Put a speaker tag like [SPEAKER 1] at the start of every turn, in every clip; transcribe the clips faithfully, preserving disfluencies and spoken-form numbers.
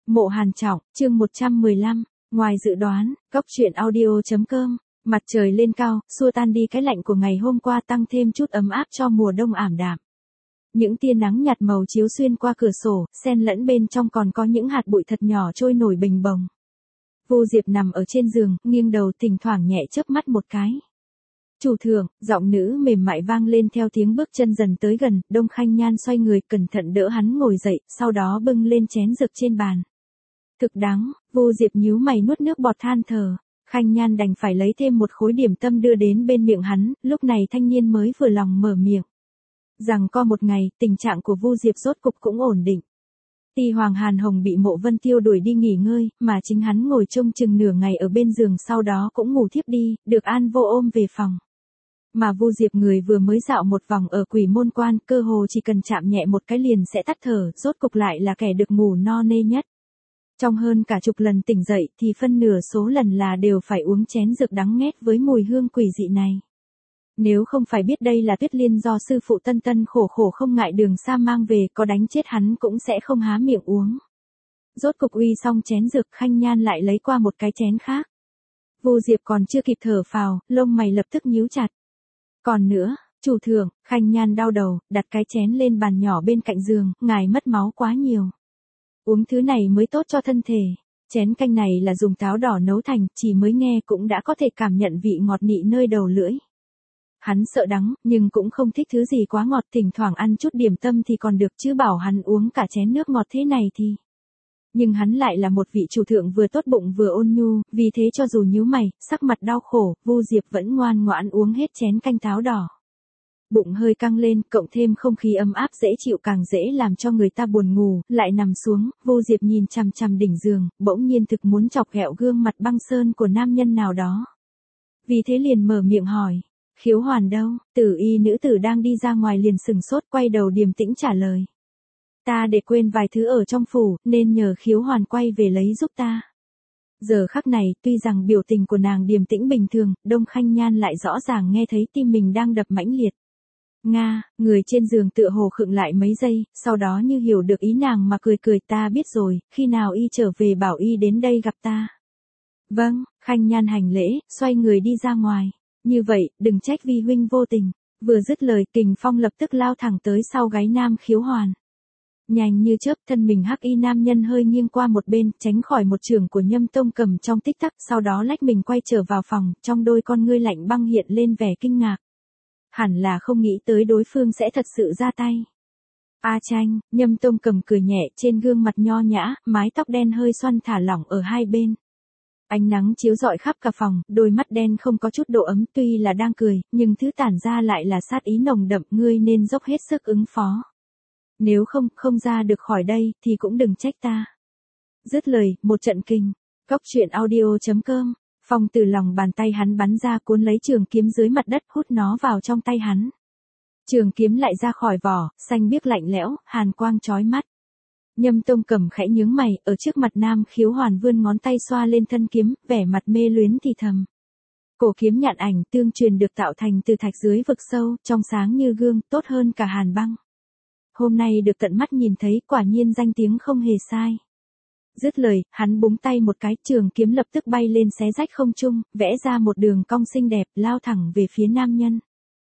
[SPEAKER 1] Mộ Hàn Trọng, chương một trăm mười lăm, ngoài dự đoán, cốc truyện audio.com, mặt trời lên cao, xua tan đi cái lạnh của ngày hôm qua tăng thêm chút ấm áp cho mùa đông ảm đạm. Những tia nắng nhạt màu chiếu xuyên qua cửa sổ, xen lẫn bên trong còn có những hạt bụi thật nhỏ trôi nổi bình bồng. Vu Diệp nằm ở trên giường, nghiêng đầu thỉnh thoảng nhẹ chớp mắt một cái. Chủ thượng, giọng nữ mềm mại vang lên theo tiếng bước chân dần tới gần, Đông Khanh Nhan xoay người cẩn thận đỡ hắn ngồi dậy, sau đó bưng lên chén rực trên bàn. Thực đắng, Vu Diệp nhíu mày nuốt nước bọt than thở. Khanh Nhan đành phải lấy thêm một khối điểm tâm đưa đến bên miệng hắn, lúc này thanh niên mới vừa lòng mở miệng. Rằng co một ngày, tình trạng của Vu Diệp rốt cục cũng ổn định. Ti Hoàng Hàn Hồng bị Mộ Vân Tiêu đuổi đi nghỉ ngơi, mà chính hắn ngồi trông chừng nửa ngày ở bên giường sau đó cũng ngủ thiếp đi, được An Vô ôm về phòng. Mà Vu Diệp người vừa mới dạo một vòng ở Quỷ Môn Quan, cơ hồ chỉ cần chạm nhẹ một cái liền sẽ tắt thở, rốt cục lại là kẻ được ngủ no nê nhất. Trong hơn cả chục lần tỉnh dậy thì phân nửa số lần là đều phải uống chén rực đắng nghét với mùi hương quỷ dị này. Nếu không phải biết đây là Tuyết Liên do sư phụ Tân Tân khổ khổ không ngại đường xa mang về, có đánh chết hắn cũng sẽ không há miệng uống. Rốt cục uy xong chén rực, Khanh Nhan lại lấy qua một cái chén khác. Vu Diệp còn chưa kịp thở phào, lông mày lập tức nhíu chặt. Còn nữa, chủ thượng, Khanh Nhan đau đầu, đặt cái chén lên bàn nhỏ bên cạnh giường, ngài mất máu quá nhiều. Uống thứ này mới tốt cho thân thể. Chén canh này là dùng táo đỏ nấu thành, chỉ mới nghe cũng đã có thể cảm nhận vị ngọt nị nơi đầu lưỡi. Hắn sợ đắng, nhưng cũng không thích thứ gì quá ngọt, thỉnh thoảng ăn chút điểm tâm thì còn được, chứ bảo hắn uống cả chén nước ngọt thế này thì. Nhưng hắn lại là một vị chủ thượng vừa tốt bụng vừa ôn nhu, vì thế cho dù nhíu mày, sắc mặt đau khổ, Vu Diệp vẫn ngoan ngoãn uống hết chén canh táo đỏ. Bụng hơi căng lên, cộng thêm không khí ấm áp dễ chịu càng dễ làm cho người ta buồn ngủ, lại nằm xuống, Vu Diệp nhìn chằm chằm đỉnh giường, bỗng nhiên thực muốn chọc ghẹo gương mặt băng sơn của nam nhân nào đó. Vì thế liền mở miệng hỏi, Khiếu Hoàn đâu? Tử y nữ tử đang đi ra ngoài liền sừng sốt, quay đầu điềm tĩnh trả lời. Ta để quên vài thứ ở trong phủ, nên nhờ Khiếu Hoàn quay về lấy giúp ta. Giờ khắc này, tuy rằng biểu tình của nàng điềm tĩnh bình thường, Đông Khanh Nhan lại rõ ràng nghe thấy tim mình đang đập mãnh liệt. Nga, người trên giường tựa hồ khựng lại mấy giây, sau đó như hiểu được ý nàng mà cười cười, ta biết rồi, khi nào y trở về bảo y đến đây gặp ta. Vâng, Khanh Nhan hành lễ, xoay người đi ra ngoài. Như vậy, đừng trách vi huynh vô tình. Vừa dứt lời, kình phong lập tức lao thẳng tới sau gáy nam Khiếu Hoàn. Nhanh như chớp, thân mình hắc y nam nhân hơi nghiêng qua một bên, tránh khỏi một chưởng của Nhâm Tông Cầm trong tích tắc, sau đó lách mình quay trở vào phòng, trong đôi con ngươi lạnh băng hiện lên vẻ kinh ngạc. Hẳn là không nghĩ tới đối phương sẽ thật sự ra tay. A Tranh, Nhâm Tông Cầm cười nhẹ, trên gương mặt nho nhã, mái tóc đen hơi xoăn thả lỏng ở hai bên. Ánh nắng chiếu rọi khắp cả phòng, đôi mắt đen không có chút độ ấm, tuy là đang cười, nhưng thứ tản ra lại là sát ý nồng đậm, ngươi nên dốc hết sức ứng phó. Nếu không, không ra được khỏi đây, thì cũng đừng trách ta. Dứt lời, một trận kinh. Cốc truyện audio.com, Phong từ lòng bàn tay hắn bắn ra cuốn lấy trường kiếm dưới mặt đất, hút nó vào trong tay hắn. Trường kiếm lại ra khỏi vỏ, xanh biếc lạnh lẽo, hàn quang chói mắt. Nhâm Tông Cầm khẽ nhướng mày, ở trước mặt nam Khiếu Hoàn vươn ngón tay xoa lên thân kiếm, vẻ mặt mê luyến thì thầm. Cổ kiếm nhạn ảnh tương truyền được tạo thành từ thạch dưới vực sâu, trong sáng như gương, tốt hơn cả hàn băng. Hôm nay được tận mắt nhìn thấy, quả nhiên danh tiếng không hề sai. Dứt lời, hắn búng tay một cái, trường kiếm lập tức bay lên xé rách không trung, vẽ ra một đường cong xinh đẹp, lao thẳng về phía nam nhân.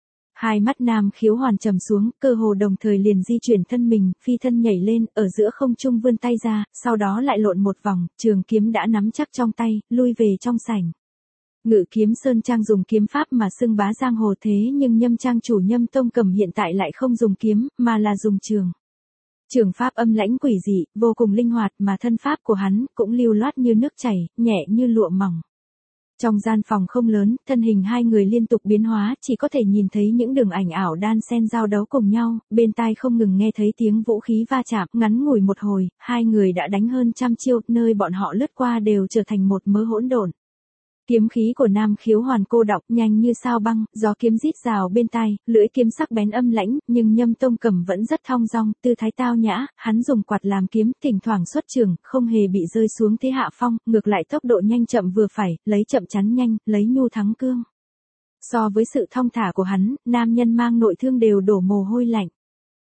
[SPEAKER 1] Hai mắt nam Khiếu Hoàn trầm xuống, cơ hồ đồng thời liền di chuyển thân mình, phi thân nhảy lên, ở giữa không trung vươn tay ra, sau đó lại lộn một vòng, trường kiếm đã nắm chắc trong tay, lui về trong sảnh. Ngự Kiếm Sơn Trang dùng kiếm pháp mà xưng bá giang hồ, thế nhưng Nhâm Trang chủ Nhâm Tông Cầm hiện tại lại không dùng kiếm, mà là dùng trường. Trường pháp âm lãnh quỷ dị, vô cùng linh hoạt, mà thân pháp của hắn cũng lưu loát như nước chảy, nhẹ như lụa mỏng. Trong gian phòng không lớn, thân hình hai người liên tục biến hóa, chỉ có thể nhìn thấy những đường ảnh ảo đan xen giao đấu cùng nhau, bên tai không ngừng nghe thấy tiếng vũ khí va chạm, ngắn ngủi một hồi, hai người đã đánh hơn trăm chiêu, nơi bọn họ lướt qua đều trở thành một mớ hỗn độn. Kiếm khí của nam Khiếu Hoàn cô đọng, nhanh như sao băng, gió kiếm rít rào bên tai, lưỡi kiếm sắc bén âm lãnh, nhưng Nhâm Tông Cầm vẫn rất thong dong, tư thái tao nhã, hắn dùng quạt làm kiếm, thỉnh thoảng xuất trường, không hề bị rơi xuống thế hạ phong, ngược lại tốc độ nhanh chậm vừa phải, lấy chậm chắn nhanh, lấy nhu thắng cương. So với sự thong thả của hắn, nam nhân mang nội thương đều đổ mồ hôi lạnh.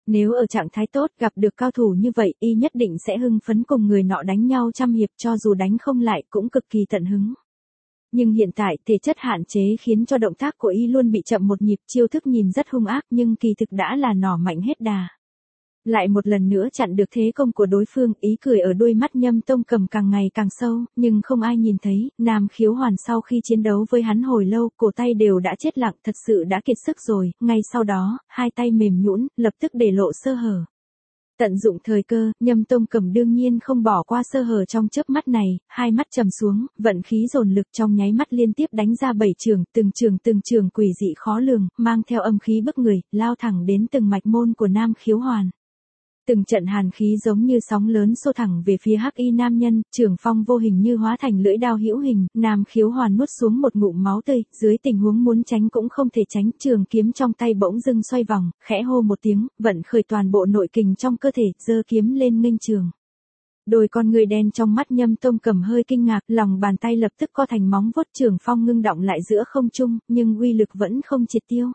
[SPEAKER 1] Nếu ở trạng thái tốt gặp được cao thủ như vậy y nhất định sẽ hưng phấn cùng người nọ đánh nhau trăm hiệp, cho dù đánh không lại cũng cực kỳ tận hứng. Nhưng hiện tại thể chất hạn chế khiến cho động tác của y luôn bị chậm một nhịp, chiêu thức nhìn rất hung ác nhưng kỳ thực đã là nỏ mạnh hết đà. Lại một lần nữa chặn được thế công của đối phương, ý cười ở đôi mắt Nhâm Tông Cầm càng ngày càng sâu, nhưng không ai nhìn thấy, Nam Khiếu Hoàn sau khi chiến đấu với hắn hồi lâu, cổ tay đều đã chết lặng, thật sự đã kiệt sức rồi, ngay sau đó, hai tay mềm nhũn, lập tức để lộ sơ hở. Tận dụng thời cơ, Nhâm Tông Cầm đương nhiên không bỏ qua sơ hở trong chớp mắt này, hai mắt trầm xuống, vận khí dồn lực trong nháy mắt liên tiếp đánh ra bảy trường, từng trường từng trường quỷ dị khó lường, mang theo âm khí bức người, lao thẳng đến từng mạch môn của Nam Khiếu Hoàn. Từng trận hàn khí giống như sóng lớn xô thẳng về phía hắc y nam nhân, trường phong vô hình như hóa thành lưỡi đao hữu hình, Nam Khiếu Hoàn nuốt xuống một ngụm máu tươi, dưới tình huống muốn tránh cũng không thể tránh, trường kiếm trong tay bỗng dưng xoay vòng, khẽ hô một tiếng, vận khởi toàn bộ nội kình trong cơ thể, giơ kiếm lên nghênh trường. Đôi con người đen trong mắt Nhâm Tông Cầm hơi kinh ngạc, lòng bàn tay lập tức co thành móng vuốt, trường phong ngưng động lại giữa không trung, nhưng uy lực vẫn không triệt tiêu.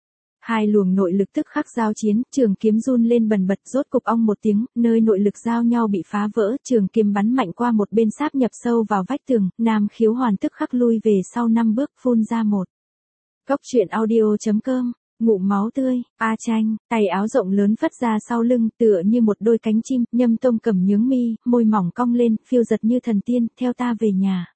[SPEAKER 1] Hai luồng nội lực tức khắc giao chiến, trường kiếm run lên bần bật, rốt cục ong một tiếng, nơi nội lực giao nhau bị phá vỡ, trường kiếm bắn mạnh qua một bên sáp nhập sâu vào vách tường, Nam Khiếu Hoàn tức khắc lui về sau năm bước, phun ra một. Cốc truyện audio chấm com, ngụm máu tươi, A Tranh, tay áo rộng lớn phất ra sau lưng, tựa như một đôi cánh chim, Nhâm Tông Cầm nhướng mi, môi mỏng cong lên, phiêu giật như thần tiên, theo ta về nhà.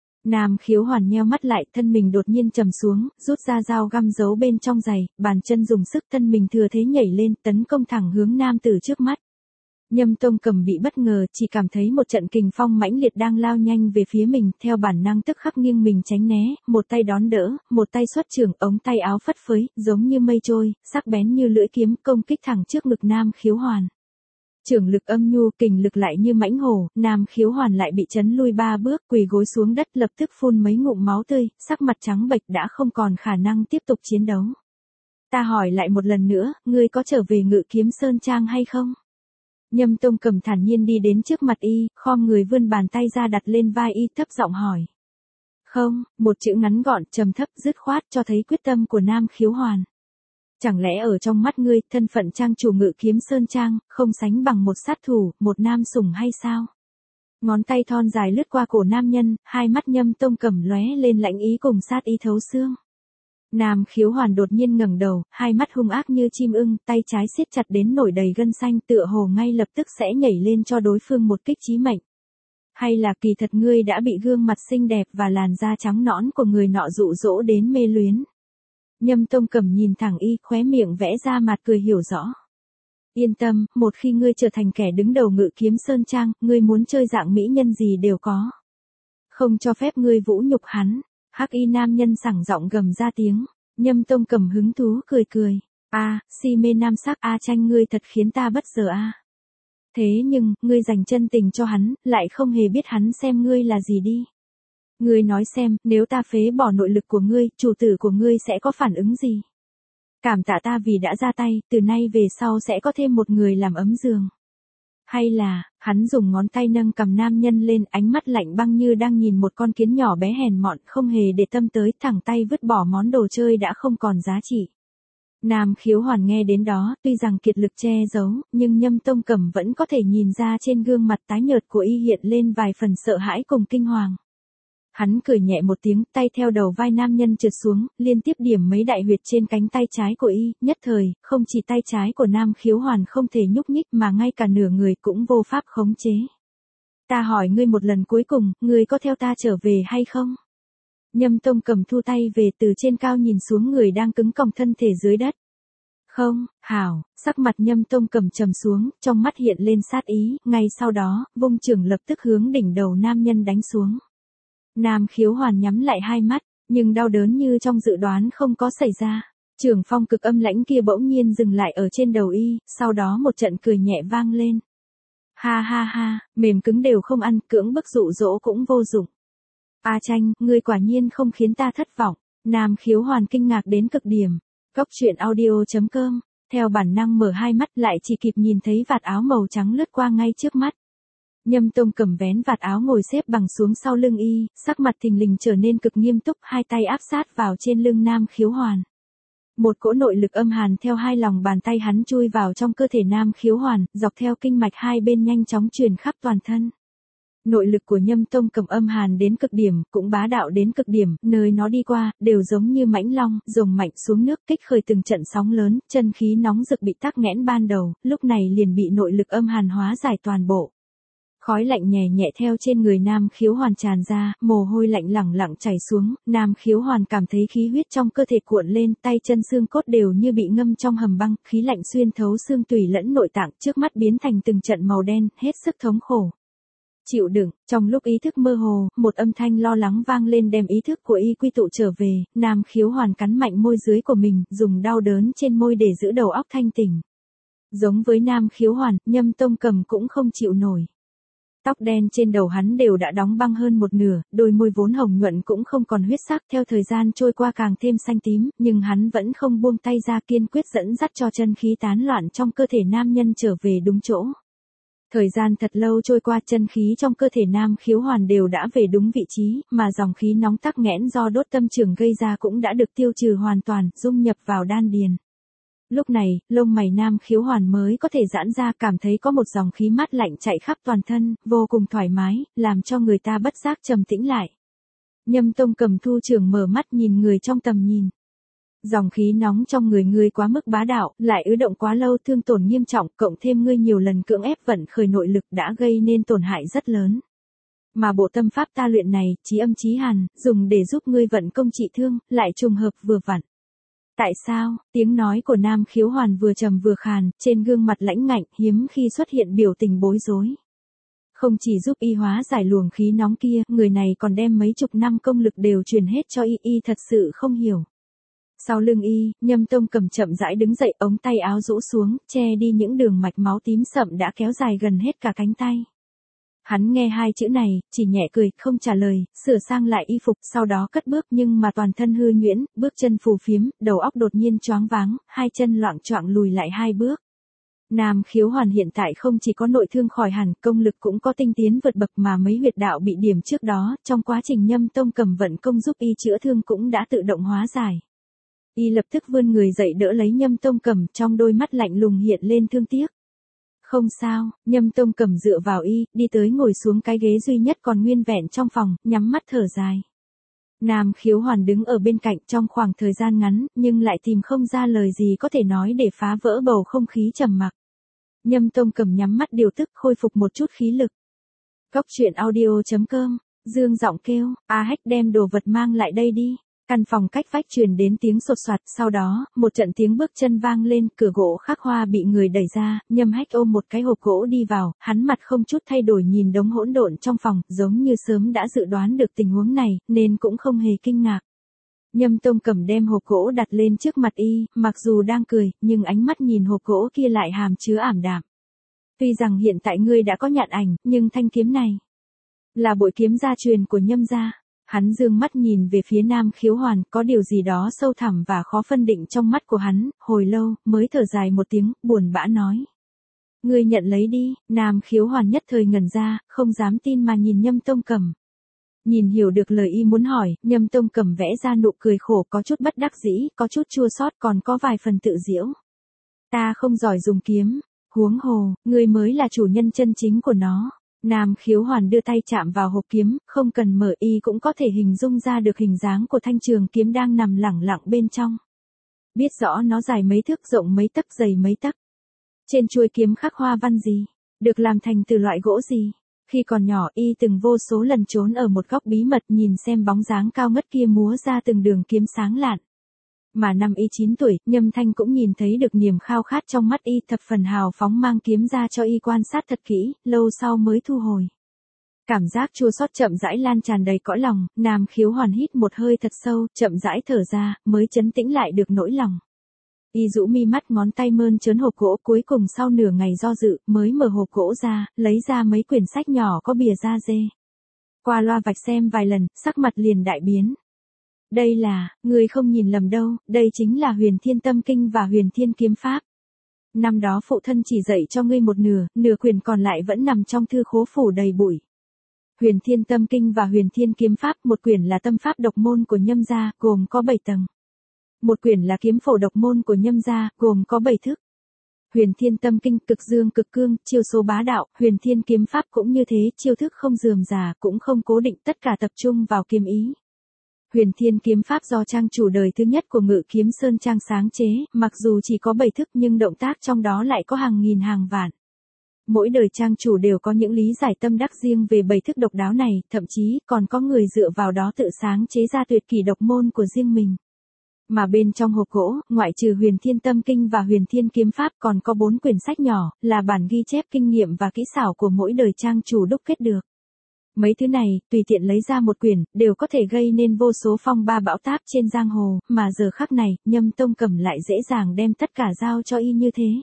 [SPEAKER 1] Nam Khiếu Hoàn nheo mắt lại, thân mình đột nhiên trầm xuống, rút ra dao găm giấu bên trong giày, bàn chân dùng sức, thân mình thừa thế nhảy lên, tấn công thẳng hướng nam tử trước mắt. Nhâm Tông Cầm bị bất ngờ, chỉ cảm thấy một trận kình phong mãnh liệt đang lao nhanh về phía mình, theo bản năng tức khắc nghiêng mình tránh né, một tay đón đỡ, một tay xuất trường, ống tay áo phất phới, giống như mây trôi, sắc bén như lưỡi kiếm, công kích thẳng trước ngực Nam Khiếu Hoàn. Trường lực âm nhu, kình lực lại như mãnh hổ, Nam Khiếu Hoàn lại bị chấn lui ba bước, quỳ gối xuống đất, lập tức phun mấy ngụm máu tươi, sắc mặt trắng bệch, đã không còn khả năng tiếp tục chiến đấu. Ta hỏi lại một lần nữa, ngươi có trở về Ngự Kiếm Sơn Trang hay không? Nhâm Tông Cầm thản nhiên đi đến trước mặt y, khom người vươn bàn tay ra đặt lên vai y, thấp giọng hỏi. Không, một chữ ngắn gọn, trầm thấp, dứt khoát, cho thấy quyết tâm của Nam Khiếu Hoàn. Chẳng lẽ ở trong mắt ngươi, thân phận trang chủ Ngự Kiếm Sơn Trang, không sánh bằng một sát thủ, một nam sủng hay sao? Ngón tay thon dài lướt qua cổ nam nhân, hai mắt Nhâm Tông Cầm lóe lên lãnh ý cùng sát ý thấu xương. Nam Khiếu Hoàn đột nhiên ngẩng đầu, hai mắt hung ác như chim ưng, tay trái siết chặt đến nổi đầy gân xanh, tựa hồ ngay lập tức sẽ nhảy lên cho đối phương một kích chí mệnh. Hay là kỳ thật ngươi đã bị gương mặt xinh đẹp và làn da trắng nõn của người nọ dụ dỗ đến mê luyến? Nhâm Tông Cầm nhìn thẳng y, khóe miệng vẽ ra mặt cười hiểu rõ. Yên tâm, một khi ngươi trở thành kẻ đứng đầu Ngự Kiếm Sơn Trang, ngươi muốn chơi dạng mỹ nhân gì đều có. Không cho phép ngươi vũ nhục hắn. Hắc y nam nhân sảng giọng gầm ra tiếng. Nhâm Tông Cầm hứng thú cười cười. A, à, si mê nam sắc, A Tranh ngươi thật khiến ta bất ngờ a. À. Thế nhưng, ngươi dành chân tình cho hắn, lại không hề biết hắn xem ngươi là gì đi. Ngươi nói xem, nếu ta phế bỏ nội lực của ngươi, chủ tử của ngươi sẽ có phản ứng gì? Cảm tạ ta vì đã ra tay, từ nay về sau sẽ có thêm một người làm ấm giường. Hay là, hắn dùng ngón tay nâng cầm nam nhân lên, ánh mắt lạnh băng như đang nhìn một con kiến nhỏ bé hèn mọn, không hề để tâm tới, thẳng tay vứt bỏ món đồ chơi đã không còn giá trị. Nam Khiếu Hoàn nghe đến đó, tuy rằng kiệt lực che giấu, nhưng Nhâm Tông Cầm vẫn có thể nhìn ra trên gương mặt tái nhợt của y hiện lên vài phần sợ hãi cùng kinh hoàng. Hắn cười nhẹ một tiếng, tay theo đầu vai nam nhân trượt xuống, liên tiếp điểm mấy đại huyệt trên cánh tay trái của y, nhất thời, không chỉ tay trái của Nam Khiếu Hoàn không thể nhúc nhích mà ngay cả nửa người cũng vô pháp khống chế. Ta hỏi ngươi một lần cuối cùng, ngươi có theo ta trở về hay không? Nhâm Tông Cầm thu tay về, từ trên cao nhìn xuống người đang cứng còng thân thể dưới đất. Không, hảo, sắc mặt Nhâm Tông Cầm trầm xuống, trong mắt hiện lên sát ý, ngay sau đó, vung chưởng lập tức hướng đỉnh đầu nam nhân đánh xuống. Nam Khiếu Hoàn nhắm lại hai mắt, nhưng đau đớn như trong dự đoán không có xảy ra. Trường phong cực âm lãnh kia bỗng nhiên dừng lại ở trên đầu y, sau đó một trận cười nhẹ vang lên. Ha ha ha, mềm cứng đều không ăn, cưỡng bức dụ dỗ cũng vô dụng. A Tranh, ngươi quả nhiên không khiến ta thất vọng. Nam Khiếu Hoàn kinh ngạc đến cực điểm. Cốc truyện audio chấm com, theo bản năng mở hai mắt lại chỉ kịp nhìn thấy vạt áo màu trắng lướt qua ngay trước mắt. Nhâm Tông Cầm vén vạt áo ngồi xếp bằng xuống sau lưng y, sắc mặt thình lình trở nên cực nghiêm túc, hai tay áp sát vào trên lưng Nam Khiếu Hoàn. Một cỗ nội lực âm hàn theo hai lòng bàn tay hắn chui vào trong cơ thể Nam Khiếu Hoàn, dọc theo kinh mạch hai bên nhanh chóng truyền khắp toàn thân. Nội lực của Nhâm Tông Cầm âm hàn đến cực điểm, cũng bá đạo đến cực điểm, nơi nó đi qua, đều giống như mãnh long, dồn mạnh xuống nước, kích khởi từng trận sóng lớn, chân khí nóng rực bị tắc nghẽn ban đầu, lúc này liền bị nội lực âm hàn hóa giải toàn bộ. Khói lạnh nhẹ nhẹ theo trên người Nam Khiếu Hoàn tràn ra, mồ hôi lạnh lẳng lặng chảy xuống, Nam Khiếu Hoàn cảm thấy khí huyết trong cơ thể cuộn lên, tay chân xương cốt đều như bị ngâm trong hầm băng, khí lạnh xuyên thấu xương tủy lẫn nội tạng, trước mắt biến thành từng trận màu đen, hết sức thống khổ. Chịu đựng, trong lúc ý thức mơ hồ, một âm thanh lo lắng vang lên đem ý thức của y quy tụ trở về, Nam Khiếu Hoàn cắn mạnh môi dưới của mình, dùng đau đớn trên môi để giữ đầu óc thanh tỉnh. Giống với Nam Khiếu Hoàn, Nhâm Tông Cầm cũng không chịu nổi. Tóc đen trên đầu hắn đều đã đóng băng hơn một nửa, đôi môi vốn hồng nhuận cũng không còn huyết sắc, theo thời gian trôi qua càng thêm xanh tím, nhưng hắn vẫn không buông tay ra, kiên quyết dẫn dắt cho chân khí tán loạn trong cơ thể nam nhân trở về đúng chỗ. Thời gian thật lâu trôi qua, chân khí trong cơ thể Nam Khiếu Hoàn đều đã về đúng vị trí, mà dòng khí nóng tắc nghẽn do đốt tâm trường gây ra cũng đã được tiêu trừ hoàn toàn, dung nhập vào đan điền. Lúc này, lông mày Nam Khiếu Hoàn mới có thể giãn ra, cảm thấy có một dòng khí mát lạnh chạy khắp toàn thân, vô cùng thoải mái, làm cho người ta bất giác trầm tĩnh lại. Nhâm Tông Cầm thu trưởng mở mắt nhìn người trong tầm nhìn. Dòng khí nóng trong người ngươi quá mức bá đạo, lại ứ động quá lâu, thương tổn nghiêm trọng, cộng thêm ngươi nhiều lần cưỡng ép vận khởi nội lực đã gây nên tổn hại rất lớn. Mà bộ tâm pháp ta luyện này, chí âm chí hàn, dùng để giúp ngươi vận công trị thương, lại trùng hợp vừa vặn. Tại sao? Tiếng nói của Nam Khiếu Hoàn vừa trầm vừa khàn, trên gương mặt lãnh ngạnh, hiếm khi xuất hiện biểu tình bối rối. Không chỉ giúp y hóa giải luồng khí nóng kia, người này còn đem mấy chục năm công lực đều truyền hết cho y, y thật sự không hiểu. Sau lưng y, Nhâm Tông Cầm chậm rãi đứng dậy, ống tay áo rũ xuống, che đi những đường mạch máu tím sậm đã kéo dài gần hết cả cánh tay. Hắn nghe hai chữ này, chỉ nhẹ cười, không trả lời, sửa sang lại y phục, sau đó cất bước, nhưng mà toàn thân hư nhuyễn, bước chân phù phiếm, đầu óc đột nhiên choáng váng, hai chân loạng choạng lùi lại hai bước. Nam Khiếu Hoàn hiện tại không chỉ có nội thương khỏi hẳn, công lực cũng có tinh tiến vượt bậc, mà mấy huyệt đạo bị điểm trước đó, trong quá trình Nhâm Tông Cầm vận công giúp y chữa thương cũng đã tự động hóa giải. Y lập tức vươn người dậy đỡ lấy Nhâm Tông Cầm, trong đôi mắt lạnh lùng hiện lên thương tiếc. Không sao, Nhâm Tông Cầm dựa vào y, đi tới ngồi xuống cái ghế duy nhất còn nguyên vẹn trong phòng, nhắm mắt thở dài. Nam Khiếu Hoàn đứng ở bên cạnh trong khoảng thời gian ngắn, nhưng lại tìm không ra lời gì có thể nói để phá vỡ bầu không khí trầm mặc. Nhâm Tông Cầm nhắm mắt điều tức, khôi phục một chút khí lực. Cốc truyện audio chấm com, Dương giọng kêu, A Hách đem đồ vật mang lại đây đi. Căn phòng cách vách truyền đến tiếng sột soạt, sau đó, một trận tiếng bước chân vang lên, cửa gỗ khắc hoa bị người đẩy ra, Nhâm Hách ôm một cái hộp gỗ đi vào, hắn mặt không chút thay đổi nhìn đống hỗn độn trong phòng, giống như sớm đã dự đoán được tình huống này, nên cũng không hề kinh ngạc. Nhâm Tông Cầm đem hộp gỗ đặt lên trước mặt y, mặc dù đang cười, nhưng ánh mắt nhìn hộp gỗ kia lại hàm chứa ảm đạm. Tuy rằng hiện tại ngươi đã có nhạn ảnh, nhưng thanh kiếm này là bội kiếm gia truyền của Nhâm gia. Hắn dương mắt nhìn về phía Nam Khiếu Hoàn, có điều gì đó sâu thẳm và khó phân định trong mắt của hắn, hồi lâu, mới thở dài một tiếng, buồn bã nói. Ngươi nhận lấy đi, Nam Khiếu Hoàn nhất thời ngẩn ra, không dám tin mà nhìn Nhâm Tông Cầm. Nhìn hiểu được lời y muốn hỏi, Nhâm Tông Cầm vẽ ra nụ cười khổ, có chút bất đắc dĩ, có chút chua xót, còn có vài phần tự giễu. Ta không giỏi dùng kiếm, huống hồ, ngươi mới là chủ nhân chân chính của nó. Nam Khiếu Hoàn đưa tay chạm vào hộp kiếm, không cần mở y cũng có thể hình dung ra được hình dáng của thanh trường kiếm đang nằm lẳng lặng bên trong. Biết rõ nó dài mấy thước, rộng mấy tấc, dày mấy tấc. Trên chuôi kiếm khắc hoa văn gì? Được làm thành từ loại gỗ gì? Khi còn nhỏ y từng vô số lần trốn ở một góc bí mật nhìn xem bóng dáng cao ngất kia múa ra từng đường kiếm sáng lạn. Mà năm y chín tuổi, Nhâm Thanh cũng nhìn thấy được niềm khao khát trong mắt y, thập phần hào phóng mang kiếm ra cho y quan sát thật kỹ, lâu sau mới thu hồi. Cảm giác chua xót chậm rãi lan tràn đầy cõi lòng, Nam Khiếu Hoàn hít một hơi thật sâu, chậm rãi thở ra, mới trấn tĩnh lại được nỗi lòng. Y rũ mi mắt, ngón tay mơn trớn hộp gỗ, cuối cùng sau nửa ngày do dự, mới mở hộp gỗ ra, lấy ra mấy quyển sách nhỏ có bìa da dê. Qua loa vạch xem vài lần, sắc mặt liền đại biến. Đây là, người không nhìn lầm đâu, đây chính là Huyền Thiên Tâm Kinh và Huyền Thiên Kiếm Pháp. Năm đó phụ thân chỉ dạy cho ngươi một nửa, nửa quyển còn lại vẫn nằm trong thư khố phủ đầy bụi. Huyền Thiên Tâm Kinh và Huyền Thiên Kiếm Pháp, một quyển là tâm pháp độc môn của Nhâm gia, gồm có bảy tầng. Một quyển là kiếm phổ độc môn của Nhâm gia, gồm có bảy thức. Huyền Thiên Tâm Kinh, cực dương cực cương, chiêu số bá đạo, Huyền Thiên Kiếm Pháp cũng như thế, chiêu thức không rườm rà, cũng không cố định, tất cả tập trung vào kiếm ý. Huyền Thiên Kiếm Pháp do trang chủ đời thứ nhất của Ngự Kiếm Sơn Trang sáng chế, mặc dù chỉ có bảy thức nhưng động tác trong đó lại có hàng nghìn hàng vạn. Mỗi đời trang chủ đều có những lý giải tâm đắc riêng về bảy thức độc đáo này, thậm chí còn có người dựa vào đó tự sáng chế ra tuyệt kỹ độc môn của riêng mình. Mà bên trong hộp gỗ, ngoại trừ Huyền Thiên Tâm Kinh và Huyền Thiên Kiếm Pháp còn có bốn quyển sách nhỏ, là bản ghi chép kinh nghiệm và kỹ xảo của mỗi đời trang chủ đúc kết được. Mấy thứ này, tùy tiện lấy ra một quyển, đều có thể gây nên vô số phong ba bão táp trên giang hồ, mà giờ khắc này, Nhâm Tông Cẩm lại dễ dàng đem tất cả giao cho y như thế.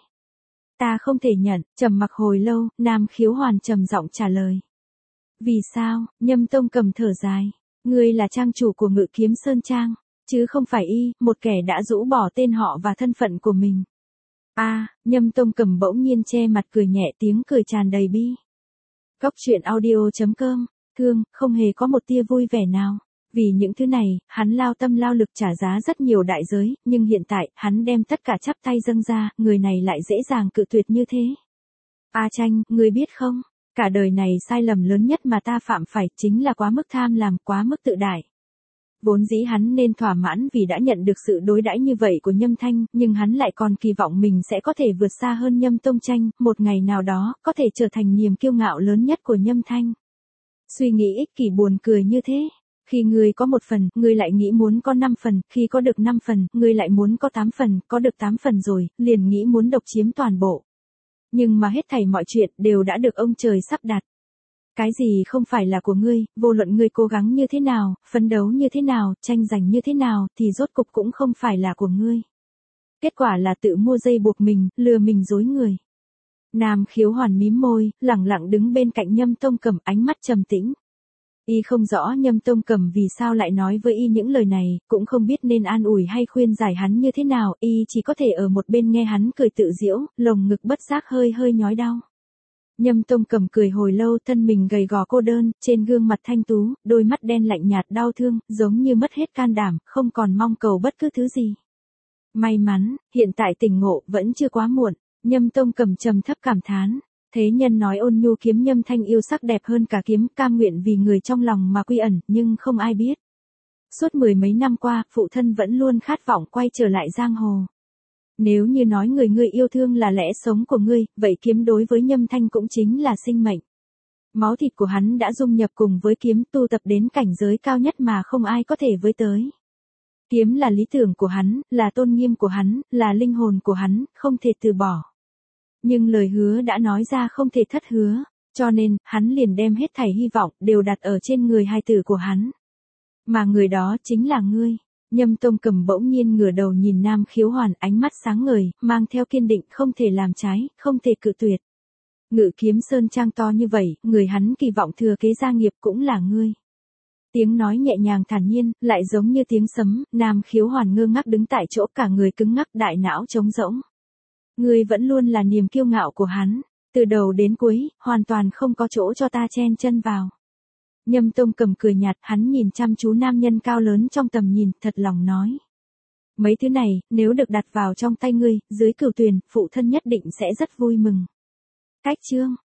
[SPEAKER 1] Ta không thể nhận, trầm mặc hồi lâu, Nam Khiếu Hoàn trầm giọng trả lời. Vì sao? Nhâm Tông Cẩm thở dài. Ngươi là trang chủ của Ngự Kiếm Sơn Trang, chứ không phải y, một kẻ đã rũ bỏ tên họ và thân phận của mình. A, à, Nhâm Tông Cẩm bỗng nhiên che mặt cười nhẹ, tiếng cười tràn đầy bi. Cốc truyện audio chấm com, thương, không hề có một tia vui vẻ nào. Vì những thứ này, hắn lao tâm lao lực trả giá rất nhiều đại giới, nhưng hiện tại, hắn đem tất cả chắp tay dâng ra, người này lại dễ dàng cự tuyệt như thế. A Tranh, ngươi biết không, cả đời này sai lầm lớn nhất mà ta phạm phải chính là quá mức tham làm, quá mức tự đại. Vốn dĩ hắn nên thỏa mãn vì đã nhận được sự đối đãi như vậy của Nhâm Thanh, nhưng hắn lại còn kỳ vọng mình sẽ có thể vượt xa hơn Nhâm Tông Tranh, một ngày nào đó, có thể trở thành niềm kiêu ngạo lớn nhất của Nhâm Thanh. Suy nghĩ ích kỷ buồn cười như thế. Khi ngươi có một phần, ngươi lại nghĩ muốn có năm phần, khi có được năm phần, ngươi lại muốn có tám phần, có được tám phần rồi, liền nghĩ muốn độc chiếm toàn bộ. Nhưng mà hết thảy mọi chuyện đều đã được ông trời sắp đặt. Cái gì không phải là của ngươi, vô luận ngươi cố gắng như thế nào, phấn đấu như thế nào, tranh giành như thế nào, thì rốt cục cũng không phải là của ngươi. Kết quả là tự mua dây buộc mình, lừa mình dối người. Nam Khiếu Hoàn mím môi, lẳng lặng đứng bên cạnh Nhâm Tông Cẩm, ánh mắt trầm tĩnh. Y không rõ Nhâm Tông Cẩm vì sao lại nói với y những lời này, cũng không biết nên an ủi hay khuyên giải hắn như thế nào, y chỉ có thể ở một bên nghe hắn cười tự giễu, lồng ngực bất giác hơi hơi nhói đau. Nhâm Tông Cẩm cười hồi lâu, thân mình gầy gò cô đơn, trên gương mặt thanh tú, đôi mắt đen lạnh nhạt đau thương, giống như mất hết can đảm, không còn mong cầu bất cứ thứ gì. May mắn, hiện tại tỉnh ngộ vẫn chưa quá muộn, Nhâm Tông Cẩm trầm thấp cảm thán. Thế nhân nói ôn nhu kiếm Nhâm Thanh yêu sắc đẹp hơn cả kiếm, cam nguyện vì người trong lòng mà quy ẩn, nhưng không ai biết. Suốt mười mấy năm qua, phụ thân vẫn luôn khát vọng quay trở lại giang hồ. Nếu như nói người ngươi yêu thương là lẽ sống của ngươi, vậy kiếm đối với Nhâm Thanh cũng chính là sinh mệnh. Máu thịt của hắn đã dung nhập cùng với kiếm, tu tập đến cảnh giới cao nhất mà không ai có thể với tới. Kiếm là lý tưởng của hắn, là tôn nghiêm của hắn, là linh hồn của hắn, không thể từ bỏ. Nhưng lời hứa đã nói ra không thể thất hứa, cho nên, hắn liền đem hết thảy hy vọng, đều đặt ở trên người hài tử của hắn. Mà người đó chính là ngươi. Nhâm Tông Cẩm bỗng nhiên ngửa đầu nhìn Nam Khiếu Hoàn, ánh mắt sáng ngời, mang theo kiên định, không thể làm trái, không thể cự tuyệt. Ngự Kiếm Sơn Trang to như vậy, người hắn kỳ vọng thừa kế gia nghiệp cũng là ngươi. Tiếng nói nhẹ nhàng thản nhiên, lại giống như tiếng sấm, Nam Khiếu Hoàn ngơ ngác đứng tại chỗ, cả người cứng ngắc, đại não trống rỗng. Ngươi vẫn luôn là niềm kiêu ngạo của hắn, từ đầu đến cuối, hoàn toàn không có chỗ cho ta chen chân vào. Nhâm Tông Cẩm cười nhạt, hắn nhìn chăm chú nam nhân cao lớn trong tầm nhìn, thật lòng nói. Mấy thứ này, nếu được đặt vào trong tay ngươi, dưới cửu tuyền, phụ thân nhất định sẽ rất vui mừng. Cách chương.